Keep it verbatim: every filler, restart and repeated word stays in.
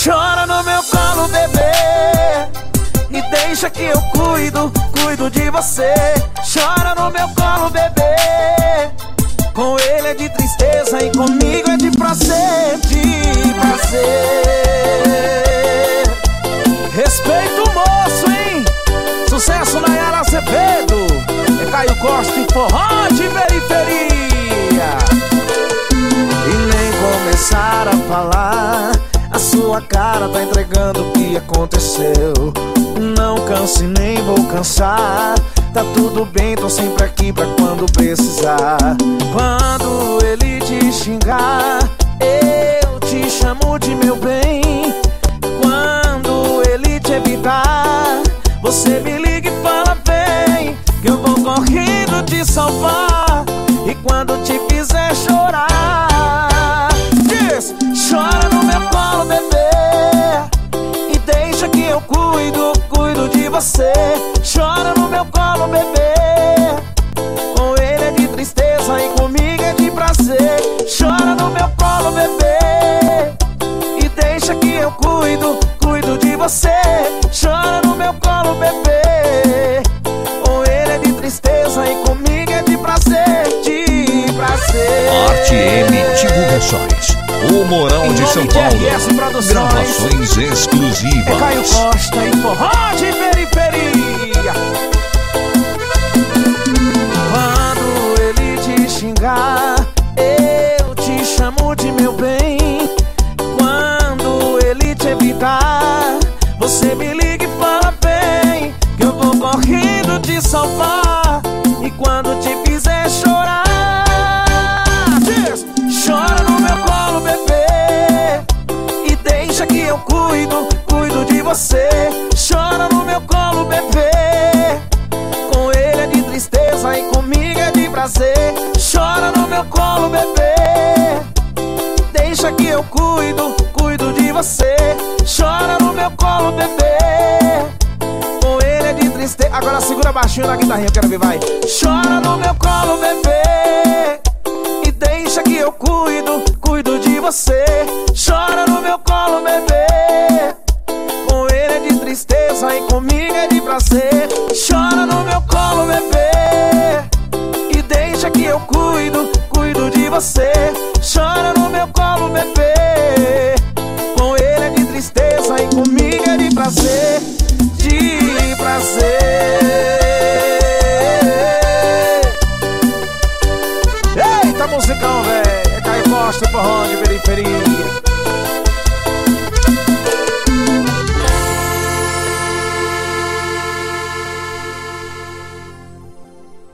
Chora no meu colo, bebê, e deixa que eu cuido, cuido de você. Chora no meu colo, bebê, com ele é de tristeza e comigo é de prazer, de prazer. Respeita o moço, hein? Sucesso na Yara Azevedo, é Caio Costa e forró de periferia. E nem começar a falar, a sua cara tá entregando o que aconteceu. Não canso e nem vou cansar, tá tudo bem, tô sempre aqui pra quando precisar. Quando ele te xingar, eu te chamo de meu bem. Quando ele te evitar, você me liga e fala vem, que eu vou correndo te salvar. E quando te fizer chorar, diz, chora no meu colo, bebê, e deixa que eu cuido, cuido de você. Chora no meu colo, bebê, com ele é de tristeza e comigo é de prazer. Chora no meu colo, bebê, e deixa que eu cuido, cuido de você. Chora no meu colo, bebê, com ele é de tristeza e comigo é de prazer, de prazer. Arte M Divulgações, o Moral de São Paulo, gravações exclusivas. É Caio Costa e forró de periferia. Quando ele te xingar, eu te chamo de meu bem. Quando ele te evitar, você me liga e fala bem, que eu vou correndo te salvar. E quando te fizer chorar, diz, chora no meu colo, bebê, e deixa que eu cuido, cuido de você. Chora no meu colo, bebê, com ele é de tristeza e comigo é de prazer. Chora no meu colo, bebê, deixa que eu cuido, cuido de você. Chora no meu colo, bebê, com ele é de tristeza. Agora segura baixinho na guitarrinha, eu quero ver, vai. Chora no meu colo, bebê, e deixa que eu cuido, cuido de você. Chora no meu colo, bebê, com ele é de tristeza e comigo é de prazer. Chora no meu colo, bebê, e deixa que eu cuido, cuido de você.